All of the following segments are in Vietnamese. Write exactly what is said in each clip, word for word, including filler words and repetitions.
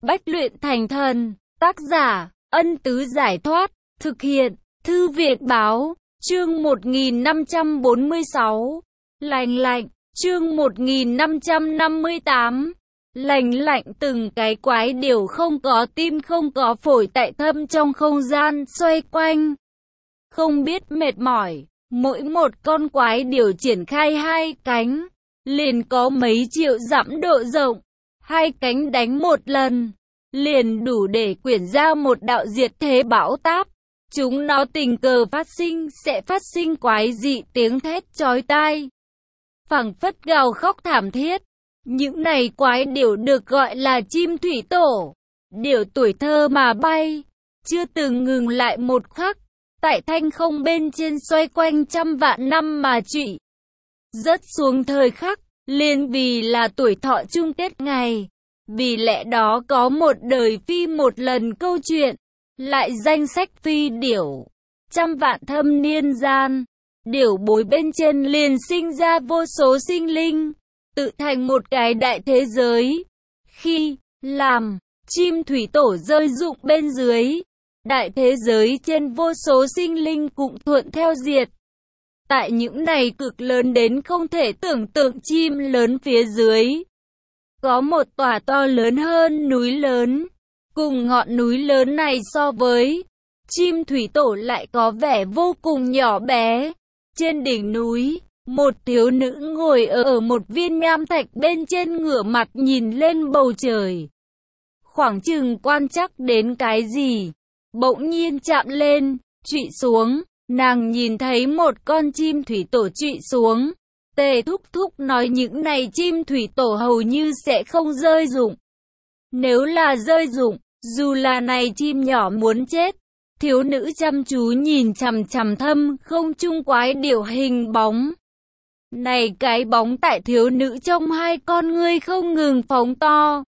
Bách luyện thành thần. Tác giả, Ân Tứ Giải Thoát. Thực hiện, Thư viện Báo. Chương một nghìn năm trăm bốn mươi sáu. Lành lạnh. Chương một nghìn năm trăm năm mươi tám. Lành lạnh. Từng cái quái điểu không có tim không có phổi tại thâm trong không gian xoay quanh. Không biết mệt mỏi, mỗi một con quái điểu triển khai hai cánh, liền có mấy triệu dặm độ rộng. Hai cánh đánh một lần, liền đủ để quyển ra một đạo diệt thế bão táp. Chúng nó tình cờ phát sinh sẽ phát sinh quái dị tiếng thét chói tai, phảng phất gào khóc thảm thiết. Những này quái điểu được gọi là chim thủy tổ. Điểu tuổi thơ mà bay, chưa từng ngừng lại một khắc, tại thanh không bên trên xoay quanh trăm vạn năm mà trụy. Rớt xuống thời khắc, liền vì là tuổi thọ chung kết ngày. Vì lẽ đó có một đời phi một lần câu chuyện, lại danh sách phi điểu. Trăm vạn thâm niên gian, điểu bối bên trên liền sinh ra vô số sinh linh, tự thành một cái đại thế giới. Khi làm chim thủy tổ rơi rụng bên dưới, đại thế giới trên vô số sinh linh cũng thuận theo diệt. Tại những này cực lớn đến không thể tưởng tượng chim lớn phía dưới, có một tòa to lớn hơn núi lớn. Cùng ngọn núi lớn này so với, chim thủy tổ lại có vẻ vô cùng nhỏ bé. Trên đỉnh núi, một thiếu nữ ngồi ở, ở một viên nham thạch bên trên, ngửa mặt nhìn lên bầu trời. Khoảng chừng quan chắc đến cái gì, bỗng nhiên chạm lên, trụy xuống. Nàng nhìn thấy một con chim thủy tổ trụy xuống. Tề thúc thúc nói những này chim thủy tổ hầu như sẽ không rơi rụng. Nếu là rơi rụng, dù là này chim nhỏ muốn chết. Thiếu nữ chăm chú nhìn chằm chằm thâm không trung quái điểu hình bóng. Này cái bóng tại thiếu nữ trong hai con ngươi không ngừng phóng to.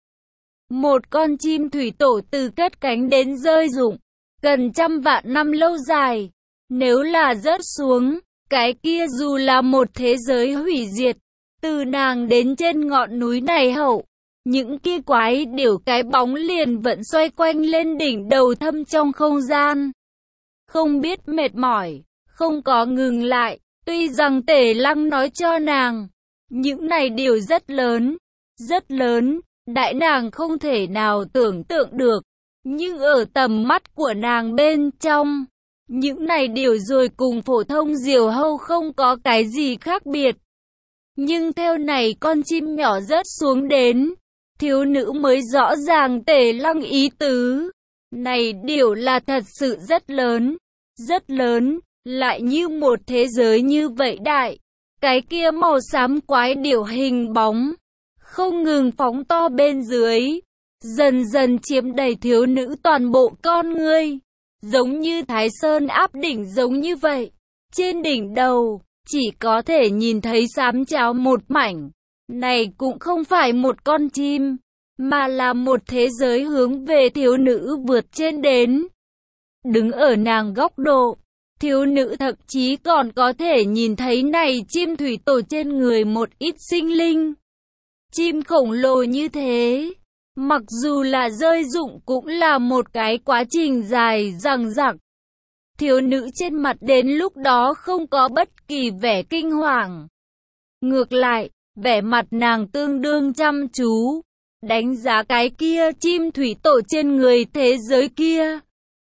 Một con chim thủy tổ từ cất cánh đến rơi rụng, cần trăm vạn năm lâu dài. Nếu là rớt xuống, cái kia dù là một thế giới hủy diệt. Từ nàng đến trên ngọn núi này hậu, những kia quái điểu cái bóng liền vẫn xoay quanh lên đỉnh đầu thâm trong không gian. Không biết mệt mỏi, không có ngừng lại. Tuy rằng Tề Lăng nói cho nàng, những này điều rất lớn, rất lớn, đại nàng không thể nào tưởng tượng được. Nhưng ở tầm mắt của nàng bên trong, những này điều rồi cùng phổ thông diều hâu không có cái gì khác biệt. Nhưng theo này con chim nhỏ rớt xuống đến, thiếu nữ mới rõ ràng Tề Lăng ý tứ. Này điều là thật sự rất lớn, rất lớn, lại như một thế giới như vậy đại. Cái kia màu xám quái điểu hình bóng, không ngừng phóng to bên dưới, dần dần chiếm đầy thiếu nữ toàn bộ con ngươi. Giống như Thái Sơn áp đỉnh giống như vậy. Trên đỉnh đầu, chỉ có thể nhìn thấy xám cháo một mảnh. Này cũng không phải một con chim, mà là một thế giới hướng về thiếu nữ vượt trên đến. Đứng ở nàng góc độ, thiếu nữ thậm chí còn có thể nhìn thấy này chim thủy tổ trên người một ít sinh linh. Chim khổng lồ như thế, mặc dù là rơi rụng cũng là một cái quá trình dài dằng dặc. Thiếu nữ trên mặt đến lúc đó không có bất kỳ vẻ kinh hoàng. Ngược lại, vẻ mặt nàng tương đương chăm chú, đánh giá cái kia chim thủy tổ trên người thế giới kia.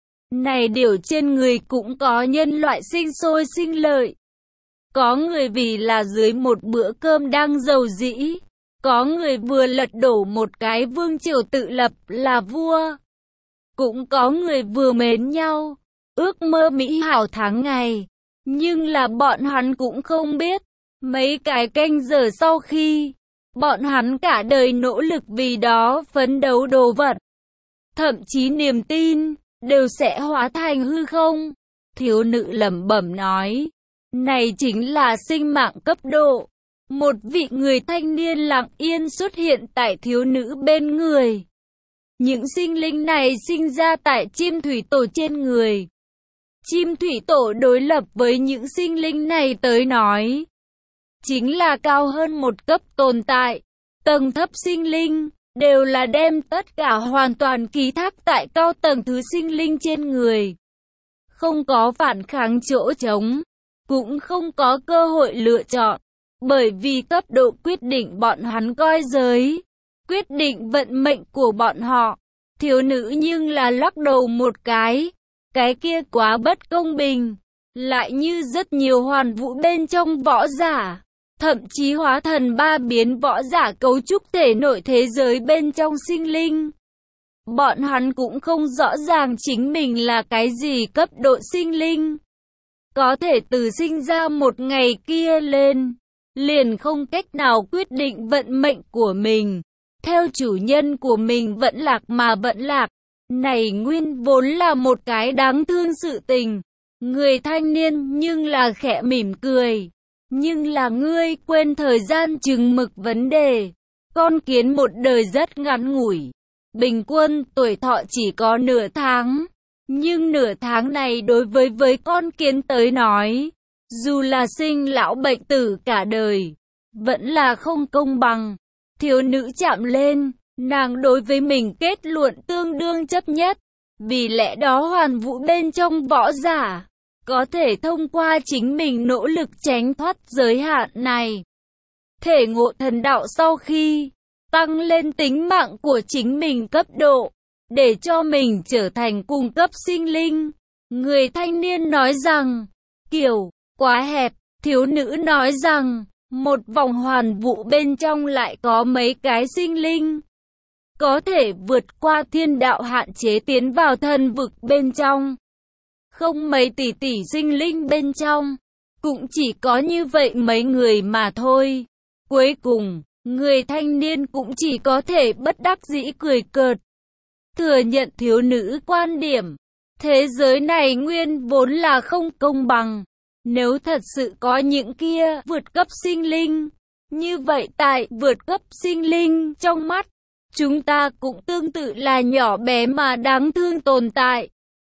Này điểu trên người cũng có nhân loại sinh sôi sinh lợi. Có người vì là dưới một bữa cơm đang giàu dĩ. Có người vừa lật đổ một cái vương triều tự lập là vua. Cũng có người vừa mến nhau, ước mơ mỹ hảo tháng ngày. Nhưng là bọn hắn cũng không biết, mấy cái canh giờ sau khi, bọn hắn cả đời nỗ lực vì đó phấn đấu đồ vật, thậm chí niềm tin, đều sẽ hóa thành hư không. Thiếu nữ lẩm bẩm nói, này chính là sinh mạng cấp độ. Một vị người thanh niên lặng yên xuất hiện tại thiếu nữ bên người. Những sinh linh này sinh ra tại chim thủy tổ trên người. Chim thủy tổ đối lập với những sinh linh này tới nói, chính là cao hơn một cấp tồn tại. Tầng thấp sinh linh, đều là đem tất cả hoàn toàn ký thác tại cao tầng thứ sinh linh trên người. Không có phản kháng chỗ trống, cũng không có cơ hội lựa chọn, bởi vì cấp độ quyết định bọn hắn coi giới, quyết định vận mệnh của bọn họ. Thiếu nữ nhưng là lắc đầu một cái, cái kia quá bất công bình, lại như rất nhiều hoàn vũ bên trong võ giả, thậm chí hóa thần ba biến võ giả cấu trúc thể nội thế giới bên trong sinh linh. Bọn hắn cũng không rõ ràng chính mình là cái gì cấp độ sinh linh. Có thể từ sinh ra một ngày kia lên, liền không cách nào quyết định vận mệnh của mình. Theo chủ nhân của mình vẫn lạc mà vẫn lạc. Này nguyên vốn là một cái đáng thương sự tình. Người thanh niên nhưng là khẽ mỉm cười. Nhưng là ngươi quên thời gian chừng mực vấn đề. Con kiến một đời rất ngắn ngủi. Bình quân tuổi thọ chỉ có nửa tháng. Nhưng nửa tháng này đối với với con kiến tới nói, dù là sinh lão bệnh tử cả đời, vẫn là không công bằng. Thiếu nữ chạm lên, nàng đối với mình kết luận tương đương chấp nhất. Vì lẽ đó hoàn vũ bên trong võ giả, có thể thông qua chính mình nỗ lực tránh thoát giới hạn này. Thể ngộ thần đạo sau khi tăng lên tính mạng của chính mình cấp độ, để cho mình trở thành cung cấp sinh linh. Người thanh niên nói rằng, kiểu, quá hẹp. Thiếu nữ nói rằng, một vòng hoàn vũ bên trong lại có mấy cái sinh linh. Có thể vượt qua thiên đạo hạn chế tiến vào thần vực bên trong. Không mấy tỷ tỷ sinh linh bên trong. Cũng chỉ có như vậy mấy người mà thôi. Cuối cùng, người thanh niên cũng chỉ có thể bất đắc dĩ cười cợt. Thừa nhận thiếu nữ quan điểm. Thế giới này nguyên vốn là không công bằng. Nếu thật sự có những kia vượt cấp sinh linh, như vậy tại vượt cấp sinh linh trong mắt, chúng ta cũng tương tự là nhỏ bé mà đáng thương tồn tại.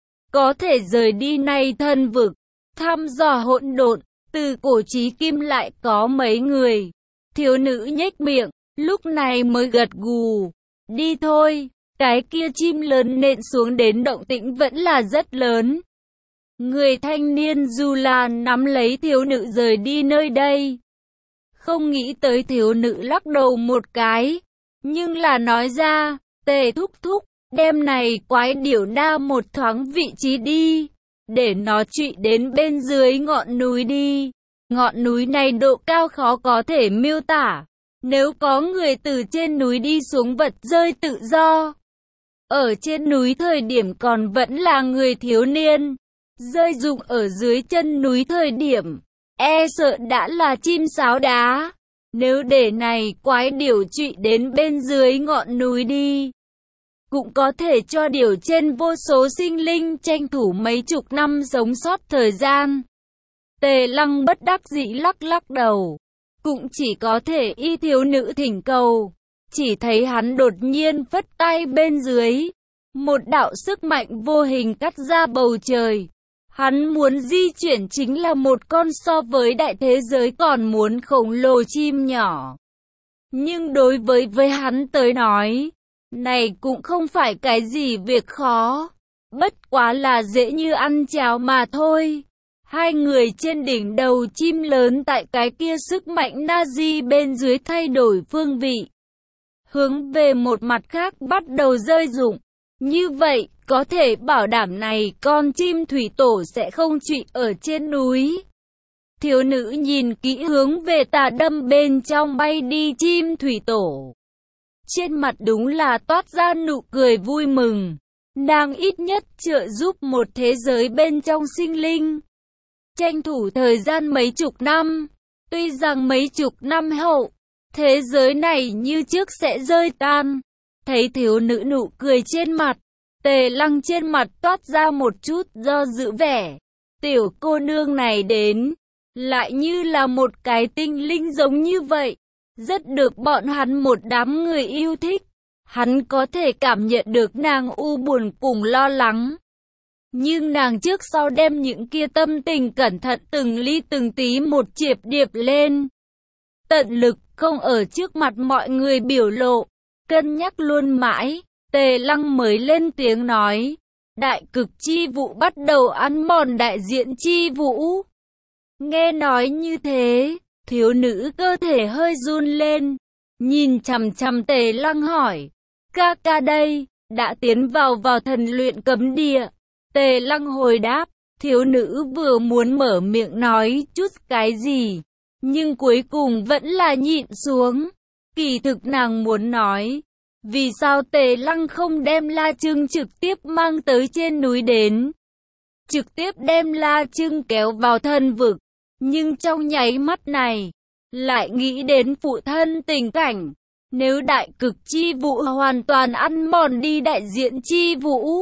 Có thể rời đi nay thân vực, thăm dò hỗn độn, từ cổ chí kim lại có mấy người. Thiếu nữ nhếch miệng, lúc này mới gật gù. Đi thôi, cái kia chim lớn nện xuống đến động tĩnh vẫn là rất lớn. Người thanh niên dù là nắm lấy thiếu nữ rời đi nơi đây. Không nghĩ tới thiếu nữ lắc đầu một cái. Nhưng là nói ra, Tề thúc thúc, đem này quái điểu đa một thoáng vị trí đi. Để nó trụy đến bên dưới ngọn núi đi. Ngọn núi này độ cao khó có thể miêu tả. Nếu có người từ trên núi đi xuống vật rơi tự do. Ở trên núi thời điểm còn vẫn là người thiếu niên. Rơi rụng ở dưới chân núi thời điểm, e sợ đã là chim sáo đá. Nếu để này quái điểu trụy đến bên dưới ngọn núi đi, cũng có thể cho điểu trên vô số sinh linh tranh thủ mấy chục năm sống sót thời gian. Tề Lăng bất đắc dĩ lắc lắc đầu, cũng chỉ có thể y thiếu nữ thỉnh cầu. Chỉ thấy hắn đột nhiên phất tay bên dưới, một đạo sức mạnh vô hình cắt ra bầu trời. Hắn muốn di chuyển chính là một con so với đại thế giới còn muốn khổng lồ chim nhỏ. Nhưng đối với với hắn tới nói, này cũng không phải cái gì việc khó. Bất quá là dễ như ăn cháo mà thôi. Hai người trên đỉnh đầu chim lớn tại cái kia sức mạnh Nazi bên dưới thay đổi phương vị. Hướng về một mặt khác bắt đầu rơi rụng. Như vậy, có thể bảo đảm này con chim thủy tổ sẽ không trụy ở trên núi. Thiếu nữ nhìn kỹ hướng về tà đâm bên trong bay đi chim thủy tổ. Trên mặt đúng là toát ra nụ cười vui mừng. Nàng ít nhất trợ giúp một thế giới bên trong sinh linh. Tranh thủ thời gian mấy chục năm. Tuy rằng mấy chục năm hậu, thế giới này như trước sẽ rơi tan. Thấy thiếu nữ nụ cười trên mặt, Tề Lăng trên mặt toát ra một chút do dự vẻ. Tiểu cô nương này đến, lại như là một cái tinh linh giống như vậy. Rất được bọn hắn một đám người yêu thích. Hắn có thể cảm nhận được nàng u buồn cùng lo lắng. Nhưng nàng trước sau đem những kia tâm tình cẩn thận từng ly từng tí một chiệp điệp lên. Tận lực không ở trước mặt mọi người biểu lộ. Cân nhắc luôn mãi, Tề Lăng mới lên tiếng nói, đại cực chi vụ bắt đầu ăn mòn đại diện chi vũ. Nghe nói như thế, thiếu nữ cơ thể hơi run lên, nhìn chằm chằm Tề Lăng hỏi, ca ca đây, đã tiến vào vào thần luyện cấm địa. Tề Lăng hồi đáp, thiếu nữ vừa muốn mở miệng nói chút cái gì, nhưng cuối cùng vẫn là nhịn xuống. Kỳ thực nàng muốn nói, vì sao Tề Lăng không đem La Trưng trực tiếp mang tới trên núi đến, trực tiếp đem La Trưng kéo vào thần vực, nhưng trong nháy mắt này, lại nghĩ đến phụ thân tình cảnh. Nếu đại cực chi vũ hoàn toàn ăn mòn đi đại diện chi vũ,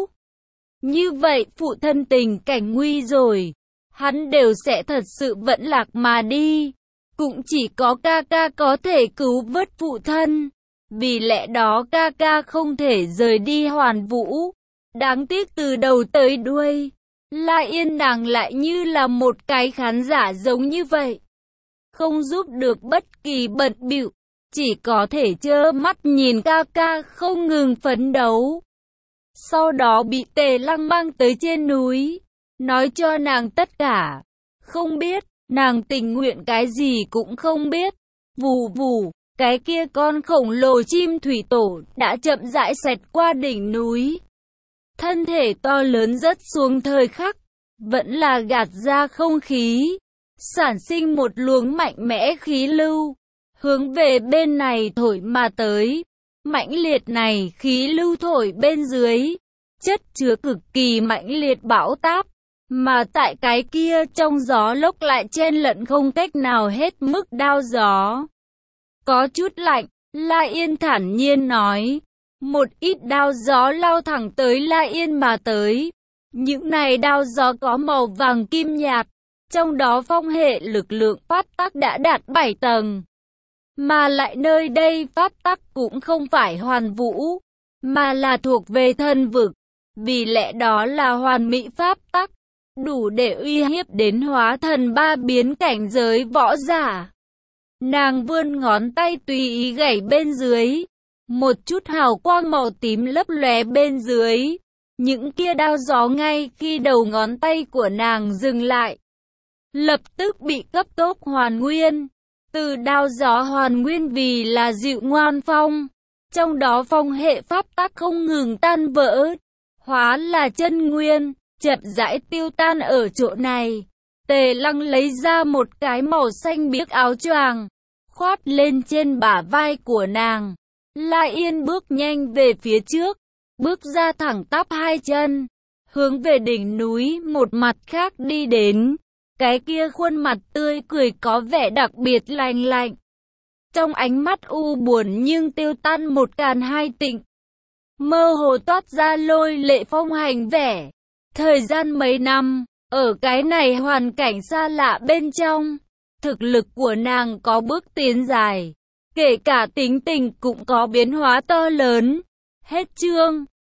như vậy phụ thân tình cảnh nguy rồi, hắn đều sẽ thật sự vẫn lạc mà đi. Cũng chỉ có ca ca có thể cứu vớt phụ thân, vì lẽ đó ca ca không thể rời đi Hoàn Vũ. Đáng tiếc từ đầu tới đuôi, La Yên nàng lại như là một cái khán giả giống như vậy, không giúp được bất kỳ bận bịu, chỉ có thể trơ mắt nhìn ca ca không ngừng phấn đấu. Sau đó bị Tề Lăng mang tới trên núi, nói cho nàng tất cả. Không biết, nàng tình nguyện cái gì cũng không biết. Vù vù, cái kia con khổng lồ chim thủy tổ đã chậm rãi xẹt qua đỉnh núi. Thân thể to lớn rớt xuống thời khắc, vẫn là gạt ra không khí, sản sinh một luồng mạnh mẽ khí lưu, hướng về bên này thổi mà tới. Mãnh liệt này khí lưu thổi bên dưới, chất chứa cực kỳ mãnh liệt bão táp, mà tại cái kia trong gió lốc lại chen lẫn không cách nào hết mức đao gió. Có chút lạnh, La Yên thản nhiên nói. Một ít đao gió lao thẳng tới La Yên mà tới. Những này đao gió có màu vàng kim nhạt, trong đó phong hệ lực lượng pháp tắc đã đạt bảy tầng. Mà lại nơi đây pháp tắc cũng không phải hoàn vũ, mà là thuộc về thần vực. Vì lẽ đó là hoàn mỹ pháp tắc, đủ để uy hiếp đến hóa thần ba biến cảnh giới võ giả. Nàng vươn ngón tay tùy ý gảy bên dưới, một chút hào quang màu tím lấp lóe bên dưới. Những kia đao gió ngay khi đầu ngón tay của nàng dừng lại, lập tức bị cấp tốc hoàn nguyên. Từ đao gió hoàn nguyên vì là dịu ngoan phong, trong đó phong hệ pháp tắc không ngừng tan vỡ, hóa là chân nguyên, chậm rãi tiêu tan ở chỗ này. Tề Lăng lấy ra một cái màu xanh biếc áo choàng, khoác lên trên bả vai của nàng. La Yên bước nhanh về phía trước, bước ra thẳng tắp hai chân, hướng về đỉnh núi một mặt khác đi đến. Cái kia khuôn mặt tươi cười có vẻ đặc biệt lành lạnh, trong ánh mắt u buồn nhưng tiêu tan một càn hai tịnh, mơ hồ toát ra lôi lệ phong hành vẻ. Thời gian mấy năm, ở cái này hoàn cảnh xa lạ bên trong, thực lực của nàng có bước tiến dài, kể cả tính tình cũng có biến hóa to lớn. Hết chương.